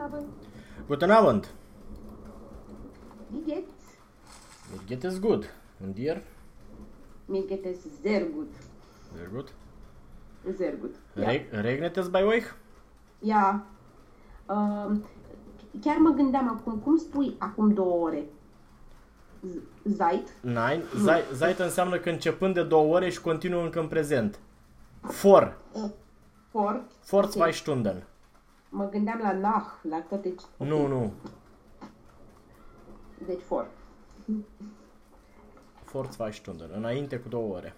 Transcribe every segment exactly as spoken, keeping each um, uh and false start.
Abend. Guten Abend. Wie geht's? Mir geht es gut. Und dir? Mir geht es sehr gut. Sehr gut. Sehr gut. Ja. Re regnet es bei euch? Ja. Um, chiar mă gândeam acum, cum spui acum două ore? Z- Seit? Nein, seit, seit înseamnă că începând de două ore și continuă încă în prezent. For. Uh, For? For Ok. zwei Stunden. Mă gândeam la nach, la toate... ok. Nu, nu. Deci for. For zwei Stunden. Înainte cu două ore.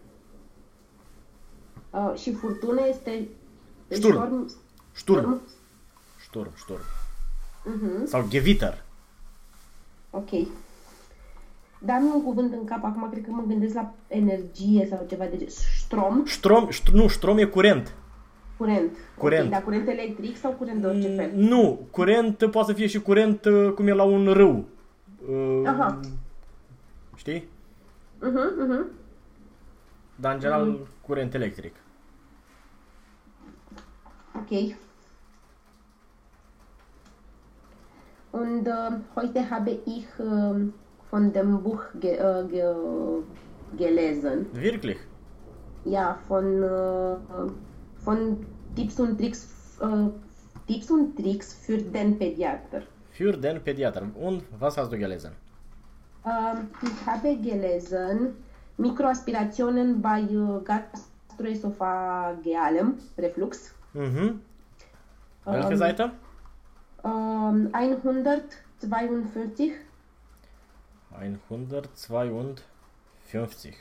Uh, și furtună este... Sturm. Storm? Sturm. Sturm, sturm. Mhm. Sau Gewitter. Ok. Dar nu un cuvânt în cap, acum cred că mă gândesc la energie sau ceva de genul. Strom? Strom, șt- nu, strom e curent. Curent. Curent. Ok, dar curent electric sau curent de orice fel? Nu, curent poate să fie și curent uh, cum e la un râu. Uh, Aha. Știi? Mhm, mhm. Dar în general curent electric. Ok. Und äh, heute habe ich äh, von dem Buch ge äh, ge gelesen. Wirklich? Ja, von, äh, von Tipps und Tricks, äh, Tipps und Tricks für den Pädiater. Für den Pädiater. Und was hast du gelesen? Ähm, ich habe gelesen Mikroaspirationen bei äh, gastroesophagealem Reflux. Mhm. Welche Ähm, Seite? Ähm, hundertzweiundvierzig. hundertzweiundfünfzig.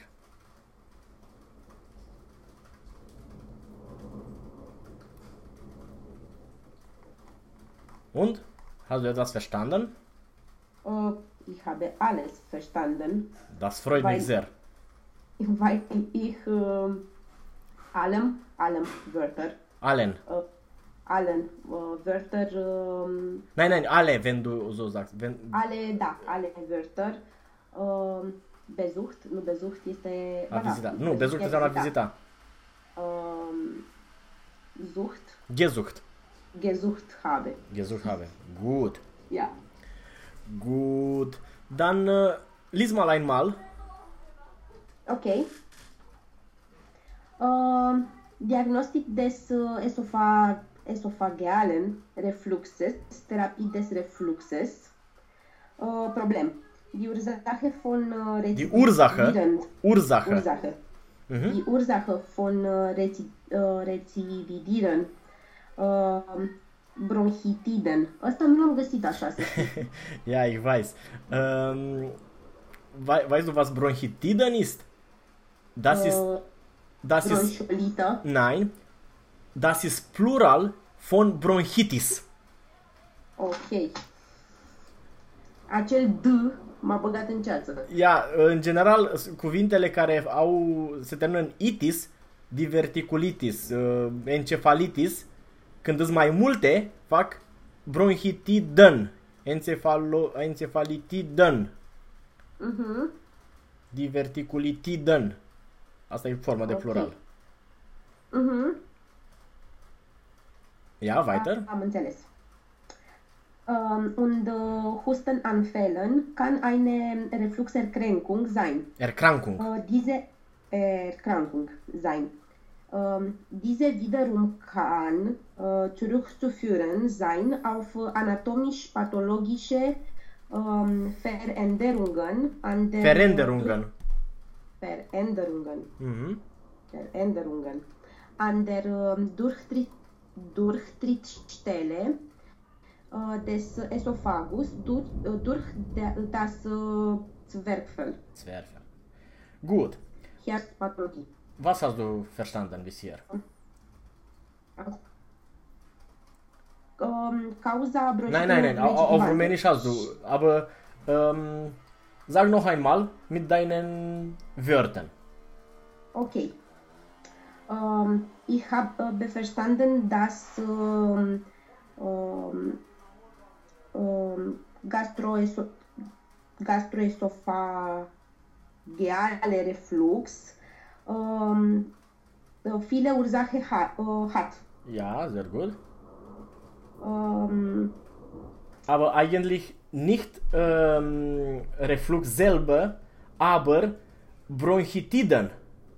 Und? Hast du etwas verstanden? Äh, ich habe alles verstanden, Das freut Weil- mich sehr. weil ich äh, allem, allem Wörter, Allen. äh, allen äh, Wörter, ähm, Nein, nein, alle, wenn du so sagst. Wenn, alle, da, alle Wörter ähm, besucht, nu besucht este... a ba da, vizita. Nu, besucht înseamnă a vizita. Ähm, sucht, Gesucht. gesucht habe. Gesucht habe. Gut. Ja. Gut. Dann äh, lies mal einmal. Okay. Ähm, Diagnostik des äh, Esopha esophagealen Refluxes, Therapie des Refluxes. Äh, Problem. Die Ursache von äh, Die Ursache. Rezidivierend- Ursache. Ursache. Mhm. Die Ursache von äh, Rezi äh, Rezidivieren äh, Bronchitiden. Asta nu l-am găsit așa să știi. Ja, ich weiß. Ähm, wei weißt du, was Bronchitiden ist? Das ist, Uh, das ist, bronchiolită. nein, das ist Plural von Bronchitis. Ok. Acel D m-a băgat în ceață. Ja, în general, s- cuvintele care au, se termină în itis, diverticulitis, uh, encefalitis, când sunt mai multe, fac bronchitiden, encefalo, encefalitiden, Mhm. diverticulitiden. Asta e forma de Ok. plural. Mhm. Ja, weiter. Am înțeles. Um, und uh, Hustenanfällen kann eine Refluxerkrankung sein. Erkrankung. Uh, diese Erkrankung sein. Um, diese wiederum kann uh, zurückzuführen sein auf anatomisch-pathologische um, Veränderungen an der Veränderungen. Veränderungen. Mhm. Veränderungen an der ähm, Durchtritt, Durchtrittsstelle äh, des Esophagus durch, äh, durch der, das äh, Zwerchfell. Zwerchfell. Gut. Herzpathologie. Was hast du verstanden bisher? Ähm, Causa Nein, nein, nein, au- au- auf Rumänisch hast du. Aber ähm, sag noch einmal mit deinen Wörtern. Okay. Ähm, ich habe verstanden, dass ähm, ähm, ähm, Gastroeso gastroesophageale Reflux ähm, viele Ursachen ha äh, hat. Ja, sehr gut. Ähm, aber eigentlich nicht ähm, Reflux selber, aber Bronchitiden.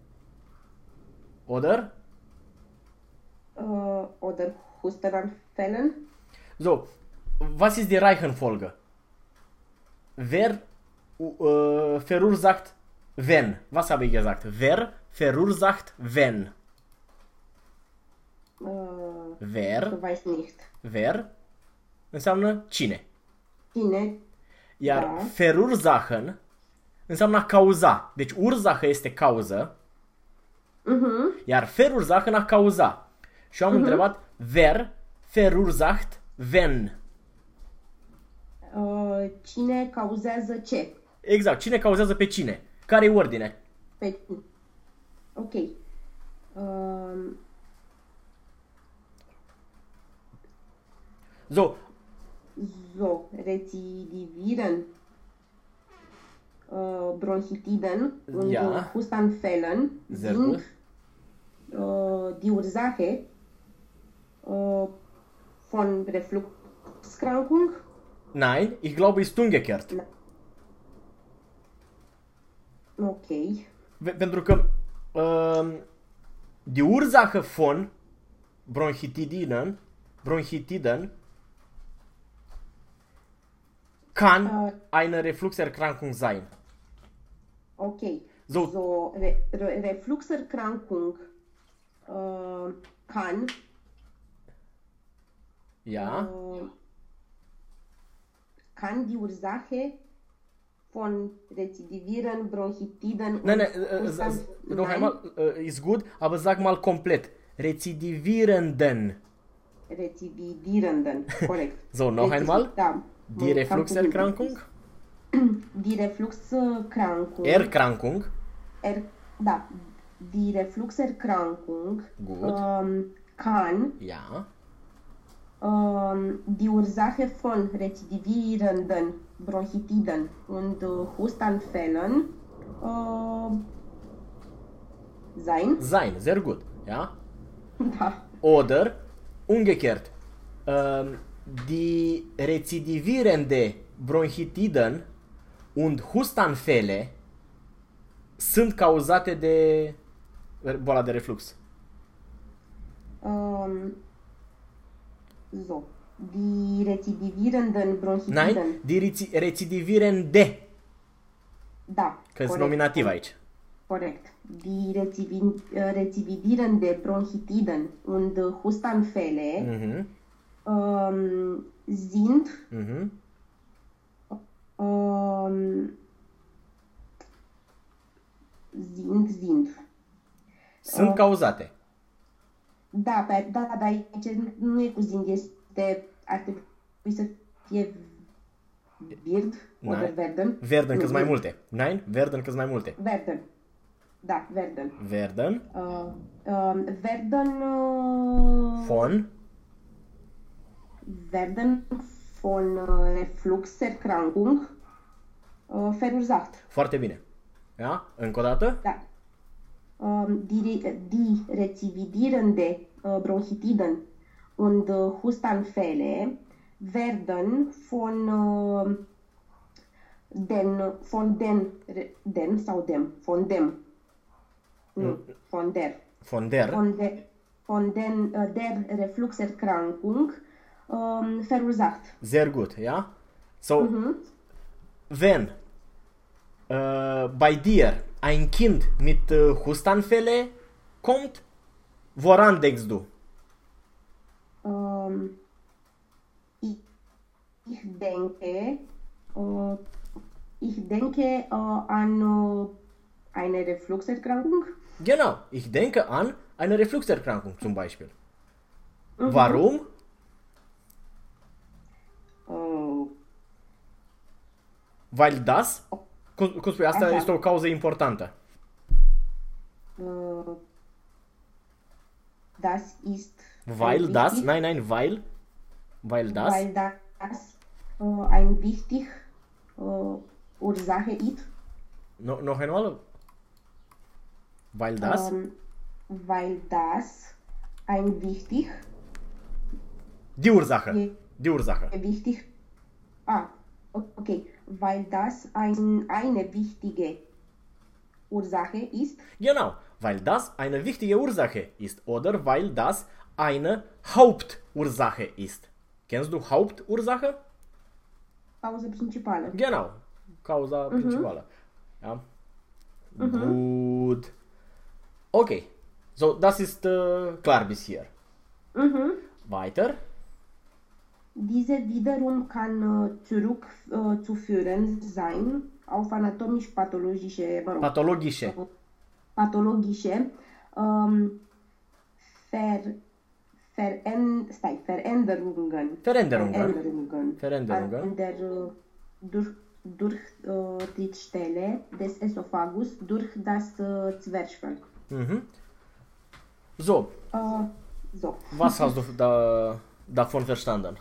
Oder? Uh, oder Hustenanfällen. So, was ist die Reihenfolge? Wer äh, verursacht wenn? Was habe ich gesagt? Wer verursacht wenn? Uh, Wer? Ich weiß nicht. Wer înseamnă cine. Cine? Iar Da. verursachen înseamnă a cauza. Deci ursache este cauză, Mhm. iar verursachen a cauza. Și eu am întrebat, wer verursacht wenn? Uh, Cine cauzează ce? Exact, cine cauzează pe cine? Care e ordine? Pe... Ok. Uh, So, so, recidivieren, uh, Bronchitiden und Ja. uh, Hustanfällen Sehr sind gut. uh, die Ursache uh, von Refluxkrankung. nein, ich glaube ist umgekehrt. Ok. Ve- Pentru că um, die Ursache von Bronchitiden, Bronchitiden kann Uh, eine Refluxerkrankung sein. Ok. So. So, Re Re Refluxerkrankung uh, kann Ja, äh, kann die Ursache von Rezidivieren, Bronchitiden nein, nein, und äh, Hustan- s- noch Nein, einmal, äh, ist gut, aber sag mal komplett. Rezidivierenden. Rezividierenden, korrekt. So, noch Rezivi- einmal. Da. Die Refluxerkrankung? Die Refluxerkrankung. Erkrankung. er, da. Die Refluxerkrankung Gut. ähm, kann Ja. ähm, die Ursache von rezidivierenden Bronchitiden und äh, Hustanfällen äh, sein. Sein, sehr gut. Ja. Da. Oder umgekehrt. Ähm, die rezidivierende Bronchitiden und Hustanfälle sunt cauzate de boala de reflux. Ähm, so. Die rezidivierenden Bronchitiden. Nein, die rezi- recidivierende. Da. Că sunt corect. nominativ aici. Korrekt. Die rezivi- äh, rezividierende Bronchitiden und äh, Hustanfälle Mhm. ähm, sind Mhm. ähm, sind, sind. Sunt Oh. cauzate. Da, pe, da, da, aici nu e cu sind, este, ar trebui să fie wird, Nein. oder werden. Werden cât Nu, mai nu. multe. Nein? Werden cât mai multe. Werden. Da, werden. Werden Uh, uh, werden uh, von werden von uh, Refluxerkrankung uh, verursacht. foarte bine. Ja? Încă o dată? Da. Um, die, die rezividierende uh, Bronchitiden und uh, Hustanfälle werden von uh, den von den re- den sau dem von dem nu, von der Von der. von der von den uh, der Refluxerkrankung um, verursacht. Sehr gut, ja? So, Mhm. wenn äh, bei dir ein Kind mit äh, Hustanfälle kommt, woran denkst du? Um, ich, ich denke, uh, ich denke uh, an uh, eine Refluxerkrankung. Genau, ich denke an eine Refluxerkrankung zum Beispiel. Warum? Uh, Weil das, cum, cum spui, asta Așa. este o cauză importantă. uh, das ist Weil ein das, wichtig- nein, nein, weil, weil das, weil das uh, ein wichtig uh, Ursache ist. no, noch einmal, weil das, Um, weil das ein wichtig, die Ursache, e, die Ursache, e wichtig, Ah, okay. Weil das ein, eine wichtige Ursache ist. Genau, weil das eine wichtige Ursache ist. Oder weil das eine Hauptursache ist. Kennst du Hauptursache? Cauză principală. Genau, cauza uh-huh. principală. Ja? Uh-huh. Gut. Okay, so das ist uh, klar bis hier. Uh-huh. Weiter. Diese wiederum kann uh, zurückzuführen sein auf anatomisch-pathologische, mă rog, Pathologische. uh, pathologische um, ver, veren, stai, Veränderungen. Veränderungen. Veränderungen. Veränderungen. An der uh, durch, durch uh, Trittstelle des Esophagus durch das uh, Zwerchfell. Mhm. So. Uh, so. Was hast du da, davon verstanden?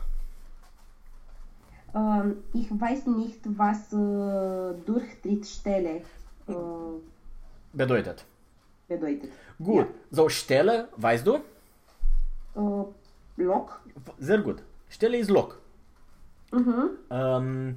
Uh, ich weiß nicht, was uh, durch Trittstelle uh, Bedeutet. bedeutet. Gut. Ja. So, Stelle, weißt du? Uh, Loc. Sehr gut. Stelle ist Loc. Mhm. Ähm,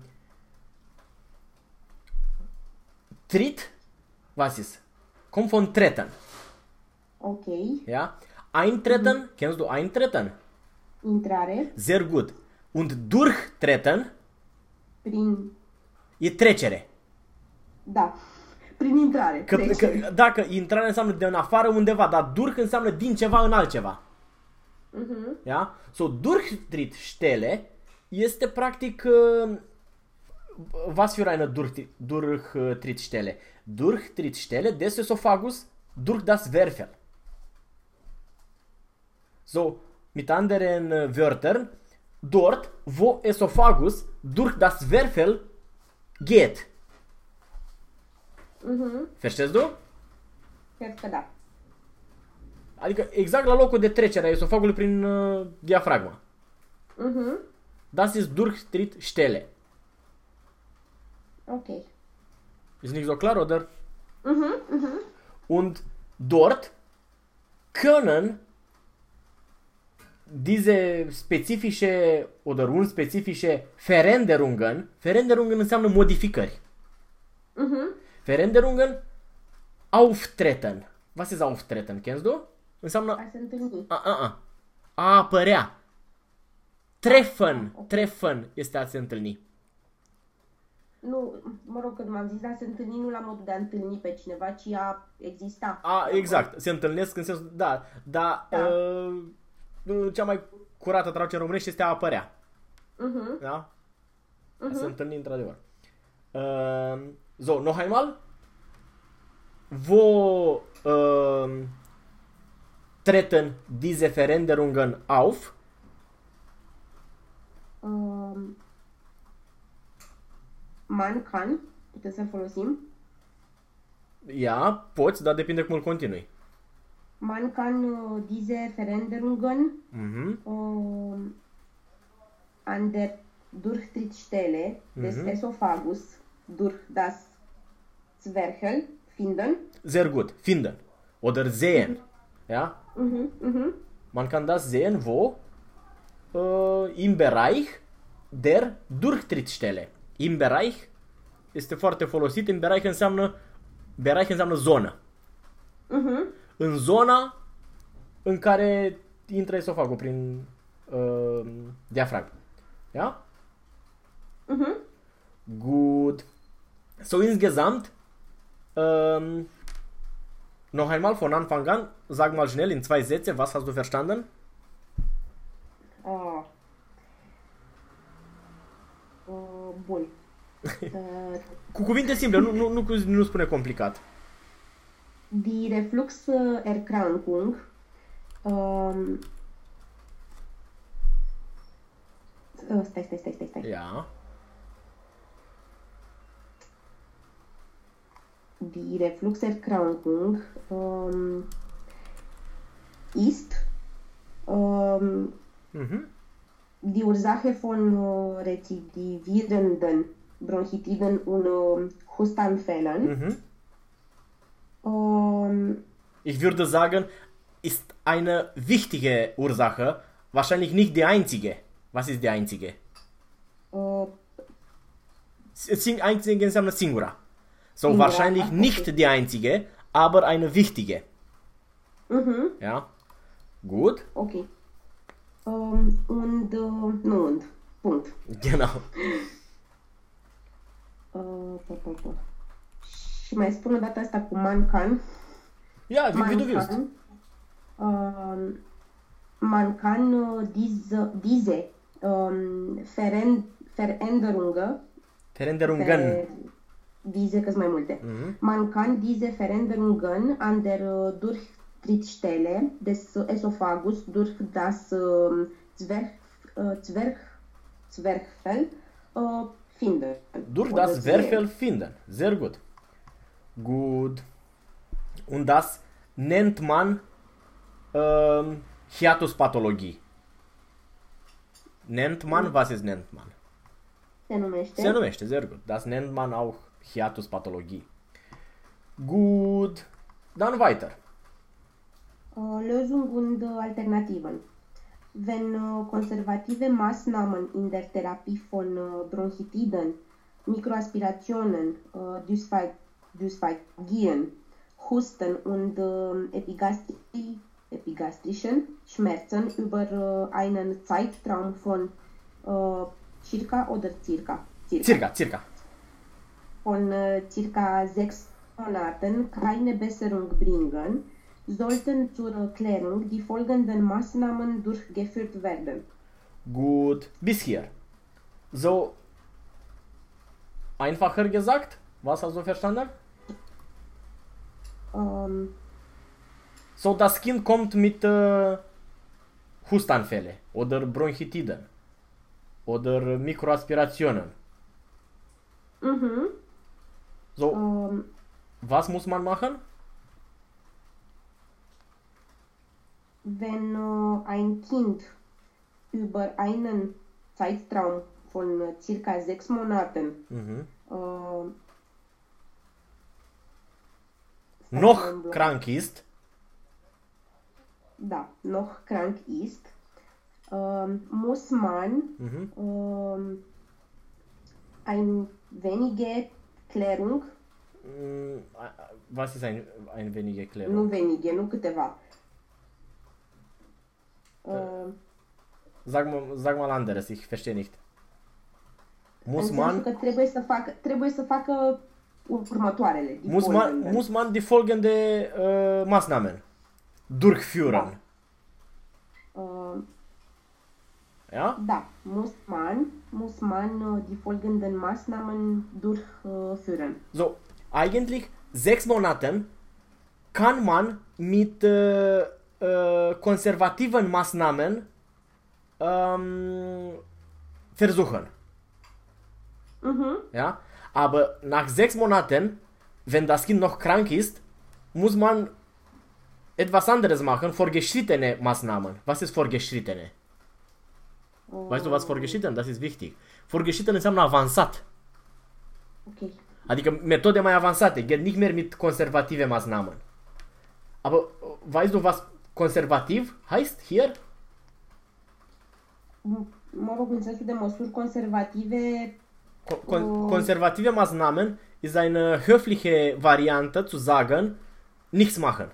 Tritt, was ist? Kommt von treten. Okay. Ja? Eintreten, kennst du eintreten? Intrare. Sehr gut. Und durchtreten Prin... e trecere. Da. Prin intrare. Că, Trecere. că, dacă intrare înseamnă de în afară undeva, dar durch înseamnă din ceva în altceva. Mhm. Ja? So, Durchtrittstelle este practic uh, was für eine Durch- Durchtrittstelle? Durchtrittstelle des Esophagus durch das Zwerchfell. So, mit anderen Wörtern, dort, wo Esophagus durch das Zwerchfell geht. Mhm. Verstehst du? Cred că da. Adică exact la locul de trecere a esofagului prin uh, diafragma. Mhm. Das ist Durchtrittstelle. Okay. Ist nicht so klar, oder? Mhm. Mhm. Und dort können diese spezifische oder unspezifische Veränderungen, Veränderungen înseamnă modificări. Mhm. Veränderungen auftreten. Was ist auftreten? Kennst du? Înseamnă A se întâlni. a, a, a, a apărea. Treffen, treffen este a se întâlni. Nu, mă rog, când m-am zis a se întâlni, nu la modul de a întâlni pe cineva, ci a exista. A, exact, se întâlnesc în sensul, da, da, Da. uh, cea mai curată traducere în românește este a apărea. Mhm. Da? A se întâlni într-adevăr. Uh, so, noch einmal. Wo uh, treten diese Veränderungen auf? Um, man can, putem să folosim. Ja, poți, dar depinde cum îl continui. Man kann uh, diese Veränderungen Mhm. um, an der Durchtrittstelle des Mhm. Esophagus durch das Zwerchfell finden. Sehr gut, finden. Oder sehen. Ja? Mhm. Mhm. Man kann das sehen, wo? Äh, Im Bereich der Durchtrittstelle. Im Bereich este foarte folosit. Im Bereich înseamnă, Bereich înseamnă zonă. Mhm. În zona în care intră esofagul prin uh, diafragmă. Ja? Mhm. Gut. So insgesamt ähm, noch einmal von Anfang an, sag mal schnell in zwei Sätze, was hast du verstanden? Ah. Uh, bun. Uh, Cu cuvinte simple, nu, nu, nu, nu spune complicat. Die Refluxerkrankung um, uh, stai, stai, stai, stai, stai. Ja. Die Refluxerkrankung um, ist um, Mhm. die Ursache von uh, rezidivierenden Bronchitiden und uh, Hustanfällen. Mhm. Um, Ich würde sagen, ist eine wichtige Ursache, wahrscheinlich nicht die einzige. Was ist die einzige? uh, Sing einzige înseamnă singura. So Singura, wahrscheinlich okay. nicht die einzige, aber eine wichtige. Mhm. Ja? Gut? Ok. Um, und, uh, nu und, punct. Genau. Uh, pa, pa, pa. Și mai spun o dată asta cu man can. Ja, wie, wie du willst. Man kann, uh, man kann uh, diese, diese um, Veren, Veränderungen, Veränderungen. Ver, diese, că mai multe. Mhm. Man kann diese Veränderungen an der uh, Durchtrittstelle des Esophagus durch das uh, Zwerch, uh, Zwerch, Zwerchfell uh, finden. Durch Oder das sehen. Zwerchfell finden. Sehr gut. Gut. Und das nennt man ähm, Hiatuspathologie. Nennt man? Was ist nennt man? Se numește. Se numește, sehr gut. Das nennt man auch Hiatuspathologie. Gut. Dann weiter. Uh, Lösung und uh, Alternativen. Wenn uh, konservative Maßnahmen in der Therapie von uh, Bronchitiden, Mikroaspirationen, uh, Dyspha- Dysphagien, Husten und uh, Epigastri- epigastrischen Schmerzen über uh, einen Zeitraum von uh, circa oder circa, circa, Circa, circa. von uh, circa sechs Monaten keine Besserung bringen, sollten zur Klärung die folgenden Maßnahmen durchgeführt werden. Gut. Bis hier. So. Einfacher gesagt? Was hast du verstanden? Um, So, das Kind kommt mit äh, Hustanfälle oder Bronchitiden oder Mikroaspirationen. mhm. So, um, was muss man machen? wenn uh, ein Kind über einen Zeitraum von uh, circa sechs Monaten Mhm. uh, Noch krank ist, da, noch krank ist, ähm, muss man mhm. ähm, ein wenige Klärung, Mm, was ist ein, ein wenig nu Erklärung? wenige, nu câteva. Ähm, Sag mal, sag mal anderes, ich verstehe nicht. Muss în sensul man, că trebuie să facă, trebuie să facă următoarele. die muss man, folgenden. muss man die folgende äh, Maßnahmen durchführen? Äh, Ja? Da, muss man, muss man äh, die folgenden Maßnahmen durchführen. So, eigentlich sechs Monaten kann man mit äh, äh, konservativen Maßnahmen ähm, versuchen. Mhm. Ja? Aber nach sechs Monaten, wenn das Kind noch krank ist, muss man etwas anderes machen, fortgeschrittene Maßnahmen. Was ist fortgeschrittene? Weißt du was fortgeschritten? Das ist wichtig. Fortgeschritten înseamnă avansat. Ok. Adică metode mai avansate, geht nicht mehr mit konservative Maßnahmen. Aber weißt du was konservativ heißt hier? M- Mă rog, în sensul de măsuri conservative, Kon kon Oh. Konservative Maßnahmen ist eine höfliche Variante zu sagen, nichts machen.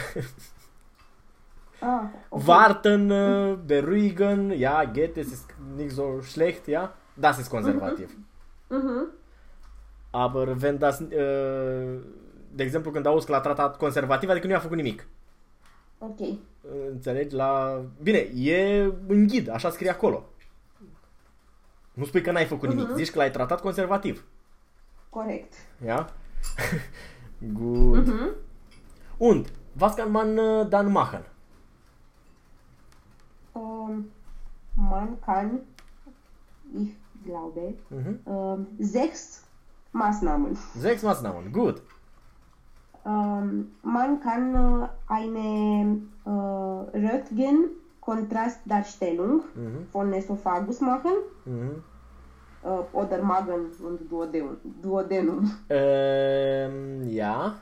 ah, ok. Warten, äh, beruhigen, ja, geht, es ist nicht so schlecht, ja. Das ist konservativ. Mhm. Aber wenn das, äh, de exemplu, când auzi că l-a tratat conservativ, adică nu i-a făcut nimic. Ok. Înțelegi? La... Bine, e în ghid, așa scrie acolo. Nu spui că n-ai făcut nimic, Mhm. zici că l-ai tratat conservativ. Corect. Ja? Gut. Mhm. Und, was kann man äh, dann machen? Ähm, man kann, ich glaube, Mhm. ähm, sechs Maßnahmen. Sechs Maßnahmen, gut. Ähm, man kann äh, eine äh, Röntgen-Kontrastdarstellung Mhm. von Esophagus machen Mhm. äh, oder Magen und Duodenum. Duodenum. Ähm, ja.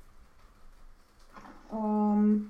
Um,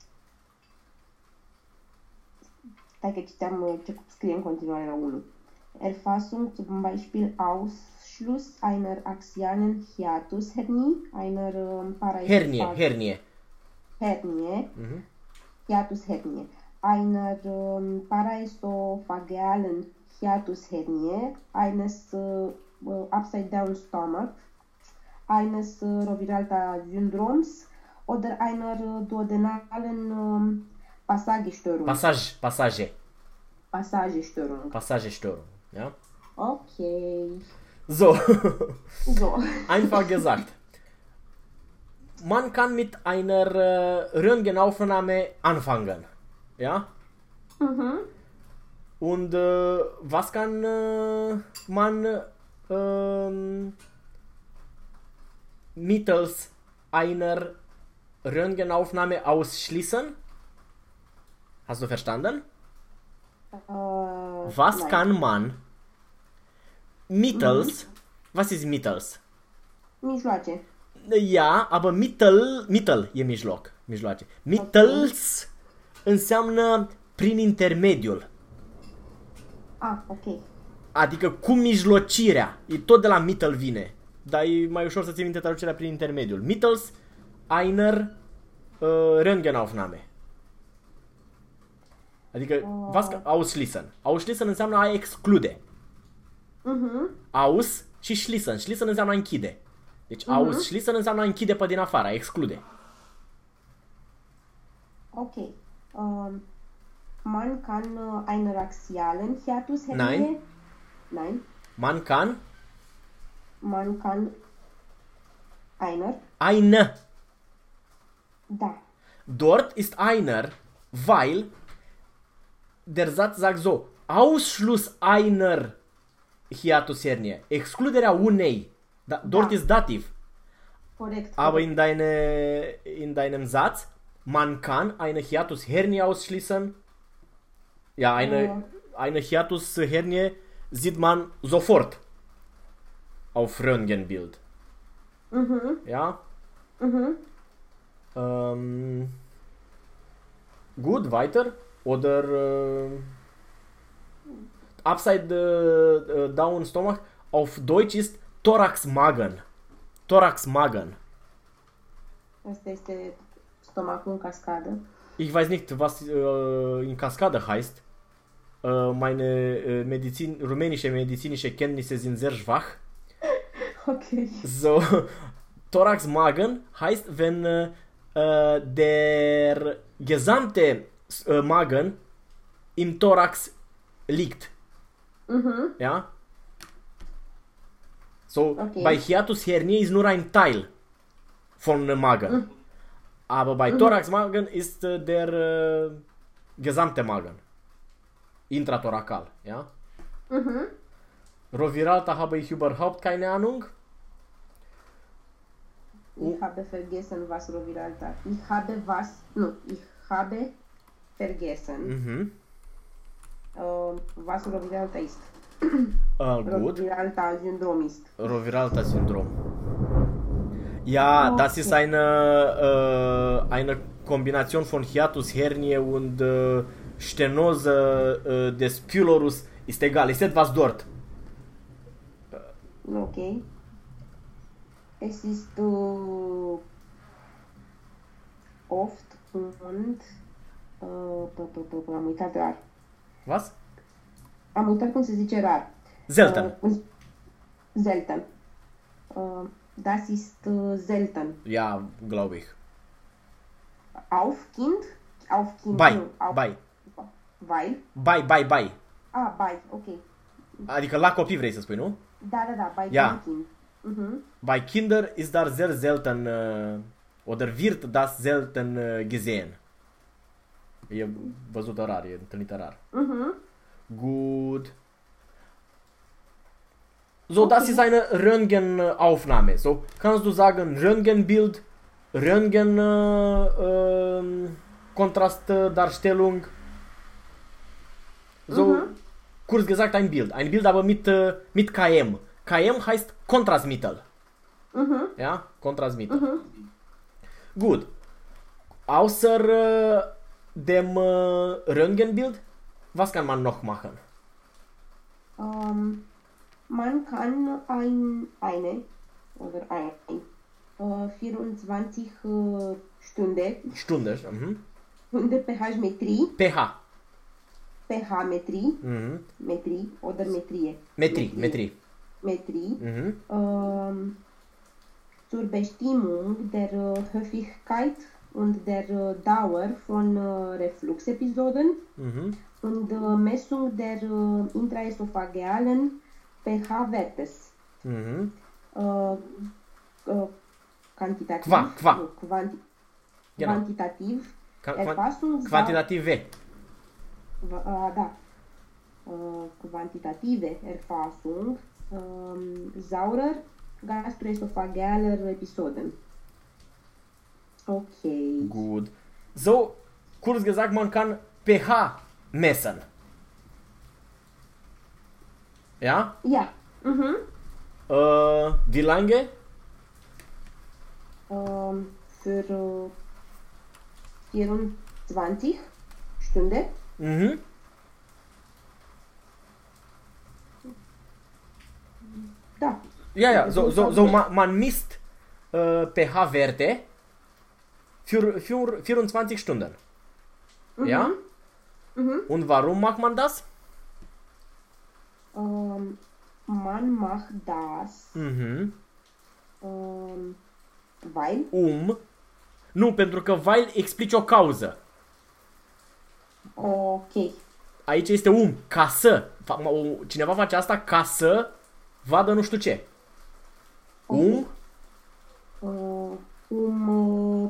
stai că citeam uh, ce scrie în continuare la unu. Erfassung zum Beispiel Ausschluss einer axialen Hiatushernie, einer ähm, Hernie, Paraesophagealen hernie. Hernie, Mhm. Hiatushernie, einer ähm, paraesophagealen Hiatushernie, eines äh, äh, Upside-Down Stomach, eines äh, Roviralta-Syndroms oder einer äh, duodenalen ähm, Passagestörung. Passage, Passage. Passagestörung. Passagestörung. Ja? Okay. So, So. einfach gesagt. Man kann mit einer äh, Röntgenaufnahme anfangen. Ja? Mhm. Und äh, was kann äh, man ähm, mittels einer Röntgenaufnahme ausschließen? Hast du verstanden? Äh, Was nein. kann man mittels, was ist mittels? Mijloace. Ja, aber mittel, mittel e mijloc, mijloace. Mittels înseamnă prin intermediul. Ah, ok. Adică cu mijlocirea. E tot de la mittel vine. Dar e mai ușor să ții minte traducerea prin intermediul. Mittels einer uh, Röntgenaufnahme. Adică Oh. was ausschließen. Ausschließen înseamnă a exclude. Mhm. Aus și schließen. Schließen înseamnă a închide. Deci ausschließen înseamnă a închide pe din afară, a exclude. Ok. Ähm, man kann äh, einer axialen Hiatushernie. Nein. Nein. Man kann Man kann einer. eine. Da. Dort ist einer, weil der Satz sagt so, Ausschluss einer Hiatushernie, excluderea unei. Da, dort Da. ist Dativ. Korrekt. Aber korrekt. in, deine, in deinem Satz, man kann eine Hiatushernie ausschließen. Ja, eine, Ja. eine Hiatushernie sieht man sofort auf Röntgenbild. Mhm. Ja? Mhm. Ähm, gut, weiter. Oder äh, Upside äh, Down Stomach auf Deutsch ist Thorax-Magen. Thorax-Magen. Asta este stomacul în cascadă. Ich weiß nicht, was äh, in Kaskade heißt. Äh, meine äh, Medizin, rumänische medizinische Kenntnisse sind sehr schwach. Ok. So, Thorax-Magen heißt, wenn äh, der gesamte äh, Magen im Thorax liegt. Mhm. Ja? So, Okay. bei Hiatushernie ist nur ein Teil von Magen. Aber bei Thorax-Magen ist äh, der äh, gesamte Magen. Intrathorakal, ja? Mhm. Roviralta habe ich überhaupt keine Ahnung. Ich habe vergessen, was Roviralta. Ich habe was. Nu, ich habe vergessen, Mhm. äh, was Roviralta ist. Äh, gut. Roviralta Syndrom ist. Roviralta-Syndrom. Ja, Okay. das ist eine, äh, eine Kombination von Hiatushernie und äh, Stenose äh, des Pylorus. Ist egal, ist etwas dort. Ok. Es ist uh, oft und uh, p- p- p- p- am uitat rar. Was? Am uitat cum se zice rar. Selten. Uh, selten. Uh, das ist uh, selten. Ja, glaube ich. Auf Kind? Auf Kind. Bei, nu, auf, bei. Weil? Bai, bai, bai. Ah, bei, ok. Adică la copii vrei să spui, nu? Da, da, da, bei Ja. dem Kind. Mhm. Bei Kinder ist das sehr selten äh, oder wird das selten äh, gesehen. E văzută rar, e întâlnită rar. Mhm. Gut. So, das ist eine Röntgenaufnahme. So, kannst du sagen Röntgenbild, Röntgen äh, ähm, Kontrastdarstellung. So, Mhm. kurz gesagt ein Bild. Ein Bild aber mit, äh, mit K M. K M heißt Kontrastmittel. Mhm. Ja, Kontrastmittel. Mhm. Gut. Außer äh, dem äh, Röntgenbild, was kann man noch machen? Ähm, man kann ein, eine oder ein äh, vierundzwanzig äh, Stunden, Stunde. Mhm. Stunde pH-Metrie, pH. pH-Metrie, Mhm. Metrie oder Metrie. Metrie, Metrie. Metrie. Mhm. Ähm, zur Bestimmung der äh, Häufigkeit und der äh, Dauer von äh, Refluxepisoden Mhm. und äh, Messung der äh, intraesophagealen pH-Wertes. Mhm. Äh, äh, quantitativ, Qua, qua. nu, quanti, Genau. quantitativ, Qua- Erfassung, Quantitative. Sau- äh, da, äh, quantitative Erfassung ähm, saurer gastroesophagealer Episoden. Okay. Gut. So, kurz gesagt, man kann pH messen. Ja? Ja. Mhm. Äh, wie lange? Ähm, für äh, vierundzwanzig Stunden. Mhm. Da. Ja, ja, so, so, so man, man misst äh, pH-Werte für, für vierundzwanzig Stunden. Mhm. Ja? Mhm. Und warum macht man das? Ähm, man macht das, Mhm. ähm, weil, Um. Nu, pentru că while explici o cauză. ok, Aici este um, ca să. Fa- o- Cineva face asta ca să vadă nu știu ce. Um, uh, um, uh,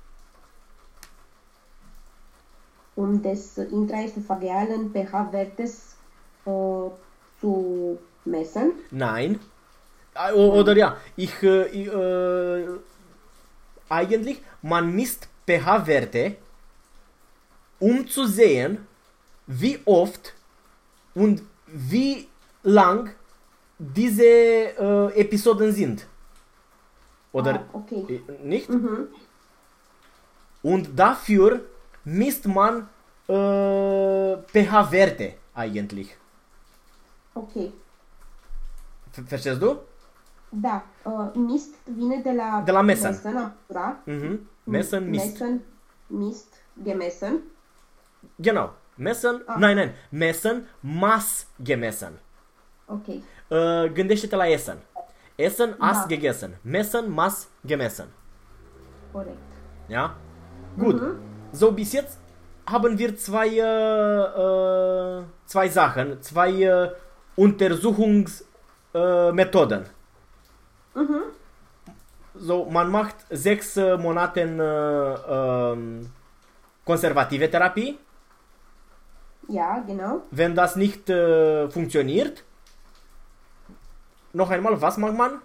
um des intraesophagealen pH-Wertes uh, zu messen. nein. Ah, o- Oder ja, ich, äh, ich äh, eigentlich, man misst pH-Werte, um zu sehen, wie oft und wie lang diese äh, Episoden sind. Oder Ah, okay. äh, nicht? Mhm. Und dafür misst man äh, pH-Werte eigentlich. Ok. Ver- Verstehst du? Da, uh, mist vine de la... De la messen. Messen, am furat. Mhm. Messen, Mist. Messen, mist, gemessen. Genau. Messen, Ah. nein, nein. Messen, Maß gemessen. Ok. Uh, gândește-te la Essen. Essen, Da. Ass gegessen. Messen, Maß gemessen. Corect. Ja? Gut. Mhm. So, bis jetzt haben wir zwei, äh, äh, zwei Sachen, zwei äh, Untersuchungsmethoden. Äh, Methoden. Mhm. So, man macht sechs äh, Monate äh, ähm, konservative Therapie. Ja, genau. Wenn das nicht äh, funktioniert, noch einmal, was macht man?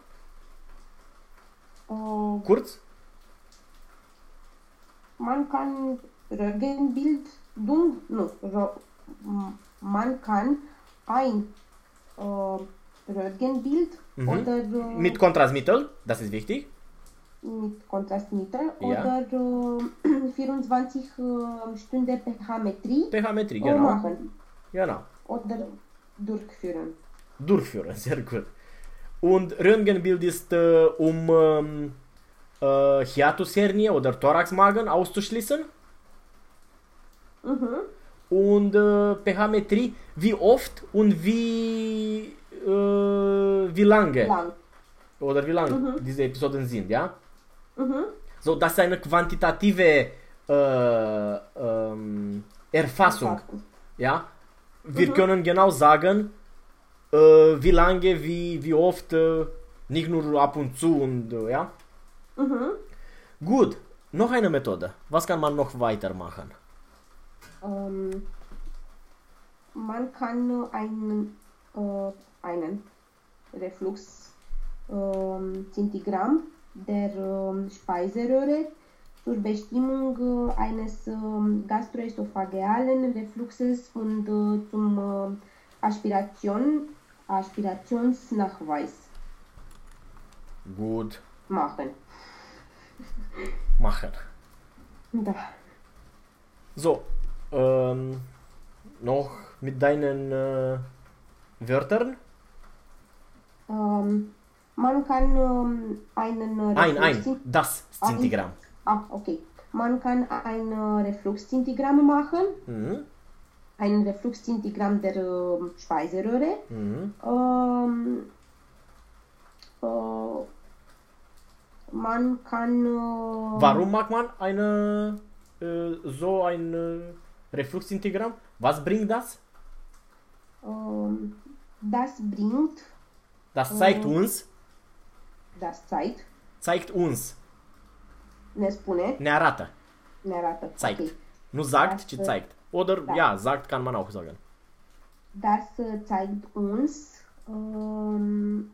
Uh, Kurz? man kann Röntgenbildung, nu, ro- m- man kann ein uh, Röntgenbild Mhm. oder uh, Mit Kontrastmittel, das ist wichtig. mit Kontrastmittel Ja. oder uh, vierundzwanzig uh, Stunden pH-Metrie pH-Metrie, uh, genau. machen Genau. oder durchführen. Durchführen, sehr gut. Und Röntgenbild ist, äh, um ähm, äh, Hiatushernie oder Thoraxmagen auszuschließen. Mhm. Und äh, pH-Metrie, wie oft und wie, äh, wie lange Lang. oder wie lang Mhm. diese Episoden sind, ja? Mhm. So, das ist eine quantitative äh, ähm, Erfassung, ja? Wir Mhm. können genau sagen, äh, wie lange, wie, wie oft, äh, nicht nur ab und zu und, äh, ja? Mhm. Gut, noch eine Methode. Was kann man noch weitermachen? Ähm, man kann einen, äh, einen Reflux ähm, Zintigramm der ähm, Speiseröhre zur Bestimmung äh, eines ähm, gastroesophagealen Refluxes und äh, zum äh, Aspiration, Aspirationsnachweis Gut, machen. machen. Da. So, ähm, noch mit deinen äh, Wörtern? Ähm, man kann ähm, einen Ein, ein. Refluxin- Das Szintigramm. Ah, okay. Man kann ein äh, Refluxzintigramm machen, Mhm. ein Refluxzintigramm der äh, Speiseröhre. Mhm. Ähm, äh, man kann... Äh, Warum macht man eine, äh, so ein äh, Refluxintigramm? Was bringt das? ähm, das bringt, Das zeigt Oh. uns, das zeigt, zeigt uns, ne spune, ne arată, ne arată. zeigt. Ok. Nu sagt, Das, ci äh, zeigt. Oder, da. ja, sagt kann man auch sagen. Das äh, zeigt uns, ähm,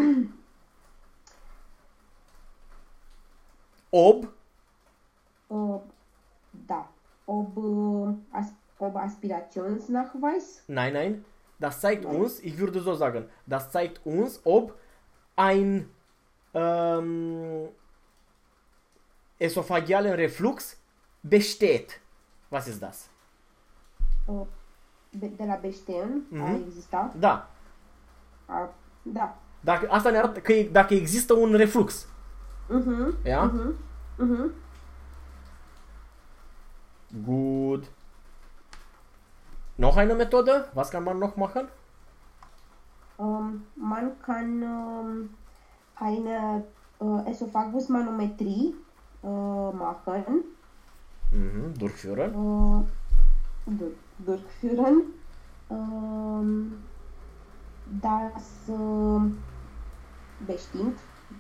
Ob, ob, da, ob, äh, as, ob Aspirationsnachweis, nein, nein, das zeigt Nein. uns, ich würde so sagen, das zeigt uns, ob ein ähm, esophagealen Reflux besteht. Was ist das? uh, de, de la Bechstein a Mhm. existat, Da. a, da, Dacă, asta ne arată că e- dacă există un reflux. mhm, Ja? mhm, mhm. Gut. Noch eine Methode? Was kann man noch machen? Ähm, man kann ähm, eine äh, Esophagusmanometrie äh, machen, Mhm, durchführen. äh, dur- durchführen, ähm, das äh, bestimmt,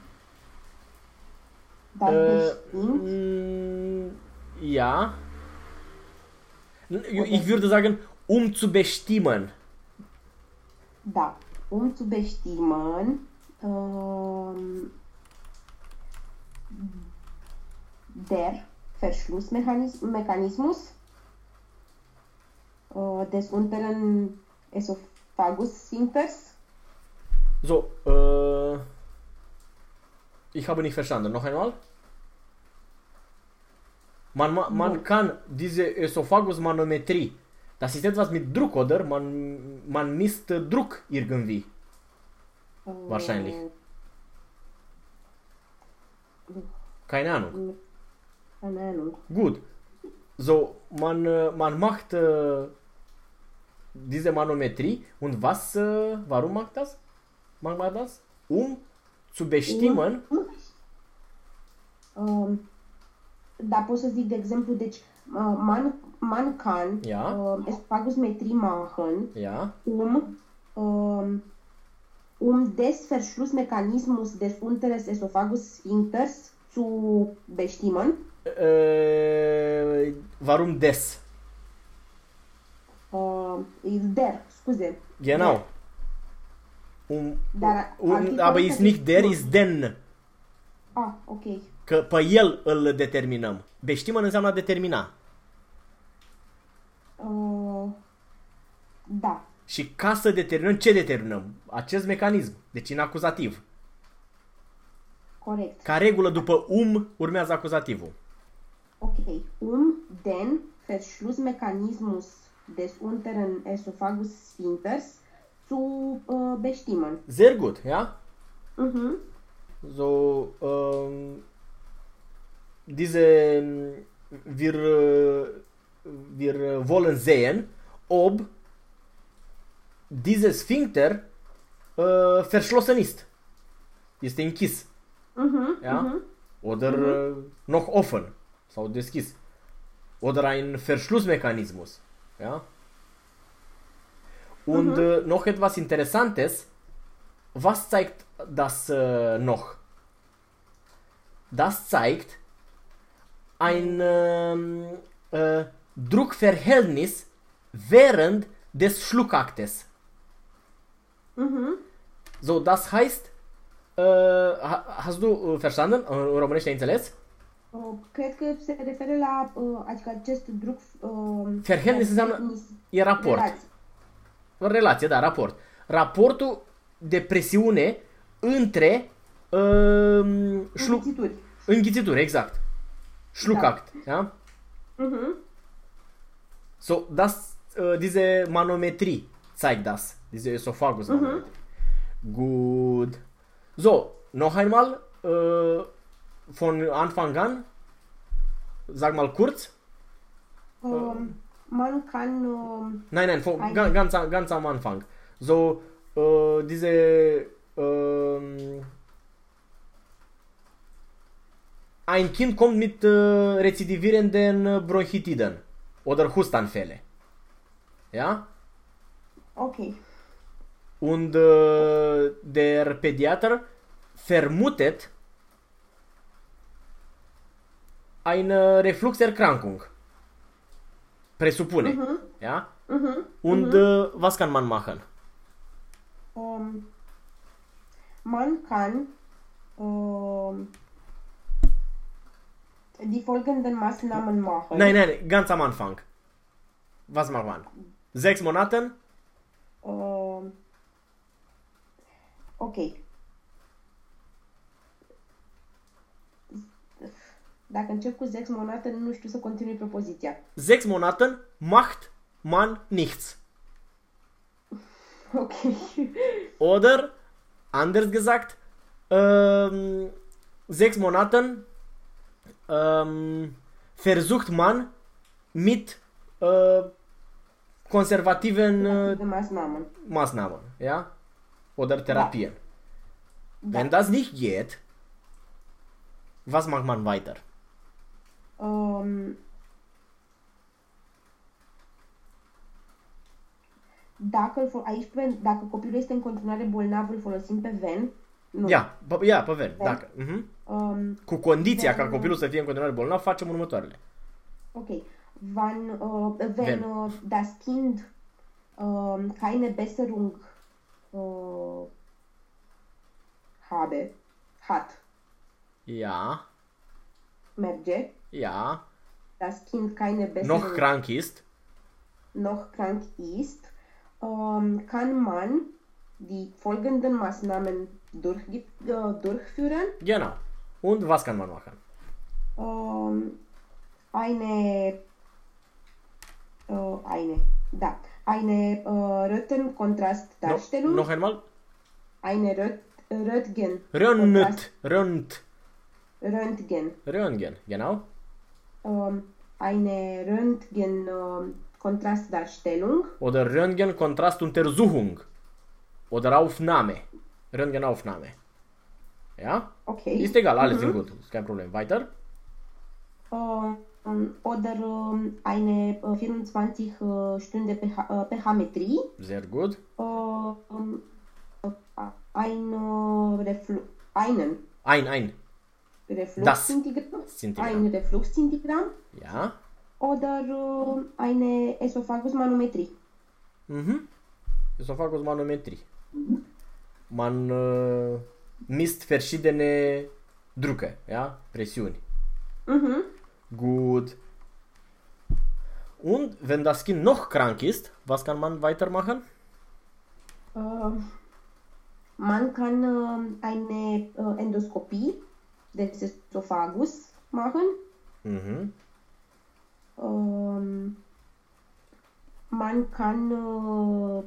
das Äh, bestimmt, mm, ja. Ich würde sagen, um zu bestimmen. da, um zu bestimmen, ähm, der Verschlussmechanismus äh, des unteren Esophagus-Sphinkters. So, äh, ich habe nicht verstanden. Noch einmal? Man, ma- man Bun. kann diese Esophagusmanometrie, das ist etwas mit Druck, oder? Man, man misst äh, Druck irgendwie. Äh, Wahrscheinlich. Keine Ahnung. Keine Ahnung. Gut. So, man, äh, man macht äh, diese Manometrie und was, äh, warum macht das? Man macht das? Um zu bestimmen. Um, da, pot să zic de exemplu, deci uh, man, man kann Ja. uh, Esophagusmetrie machen, Ja. um, um, um des Verschlussmechanismus des unteres Esophagus-Sphinkters zu bestimmen. Äh, warum des? Uh, der, scuze. Genau. Um, Dar um, articolul aber ist ăsta nicht der, de- ist den. Ah, ok. Că pe el îl determinăm. Bestimăn înseamnă a determina. Uh, da. Și ca să determinăm, ce determinăm? Acest mecanism. Deci în acuzativ. Corect. Ca regulă, după um, urmează acuzativul. Ok. Um den Verschlussmechanismus des unteren Esophagus-Sphinkters zu uh, bestimmen. Sehr gut, ja? Mhm. So, ähm, diese, wir, äh, wir wollen sehen, ob dieses Sphinkter äh, verschlossen ist. Este închis. Mhm. Ja? Mhm. Oder äh, noch offen. Sau deschis. Oder ein Verschlussmechanismus. Ja? Und äh, noch etwas Interessantes. Was zeigt das äh, noch? Das zeigt ein ähm, äh, Druckverhältnis während des Schluckaktes. Mhm. So, das heißt, äh, ha- hast du äh, verstanden? În românește ai înțeles? Uh, cred că se referă la uh, adică acest druc uh, Verhältnis înseamnă e raport. relație. Relație, da, raport. Raportul de presiune între uh, șlu- Înghițituri. înghițituri, exact. Schluckact, ja? Mhm. So, das, äh, diese Manometrie zeigt das. Diese Esophagus-Manometrie. Mhm. Gut. So, noch einmal äh, von Anfang an. Sag mal kurz. Um, man kann... Um, nein, nein, von, ganz, ganz, ganz am Anfang. So, äh, diese... Äh, ein Kind kommt mit äh, rezidivierenden Bronchitiden oder Hustanfälle. Ja? Okay. Und äh, der Pädiater vermutet eine Refluxerkrankung. Presupune. Mhm. Ja? Mhm. Und mhm. Äh, was kann man machen? Um, man kann um, die folgenden Maßnahmen machen. Nein, nein, ganz am Anfang. Was macht man? Sechs Monaten? Um, ok. Dacă încep cu sechs Monate, nu știu să continui propoziția. Sechs Monaten macht man nichts. Okay. Oder, anders gesagt, ähm, sechs Monaten ähm, versucht man mit äh, konservativen äh, Maßnahmen. Maßnahmen, ja? Oder Therapien. Da. Wenn das nicht geht, was macht man weiter? Um, dacă, aici, dacă copilul este în continuare bolnav, îl folosim pe ven. Nu. Ia, pe, ia, pe ven. ven. Dacă. Uh-huh. Um, Cu condiția ven, ca copilul să fie în continuare bolnav, facem următoarele. Ok. Van, uh, ven, ven. Uh, das Kind uh, keine Besserung uh, habe, hat. Ja. Merge. Ja. Das Kind keine Besserung... Noch krank ist. Noch krank ist. Ähm, kann man die folgenden Maßnahmen durch, äh, durchführen. Genau. Und was kann man machen? Ähm, eine... Äh, eine... Da. Eine äh, Röntgenkontrastdarstellung. No, noch einmal? Eine Röt, Röntgen... Rönt. Rönt. Röntgen. Röntgen, genau. Um, eine Röntgen-Kontrastdarstellung. Um, Oder Röntgen-Kontrastuntersuchung. Oder Aufnahme. Röntgenaufnahme. Ja? Okay. Ist egal, alles mhm. sind gut. Ist kein Problem. Weiter? Um, oder um, eine uh, vierundzwanzig Stunden pH-Metrie. Sehr gut. Um, ein, uh, Reflu einen. Ein, ein. Refluxzintigramm, ein Refluxzintigramm, ja. Oder uh, eine Esophagusmanometrie. Mhm. Esophagusmanometrie. Mhm. Man uh, misst verschiedene Drucke, ja, Pressioni. Mhm. Gut. Und wenn das Kind noch krank ist, was kann man weitermachen? Uh, man kann uh, eine uh, Endoskopie des Esophagus machen. Mhm. Um, man kann uh,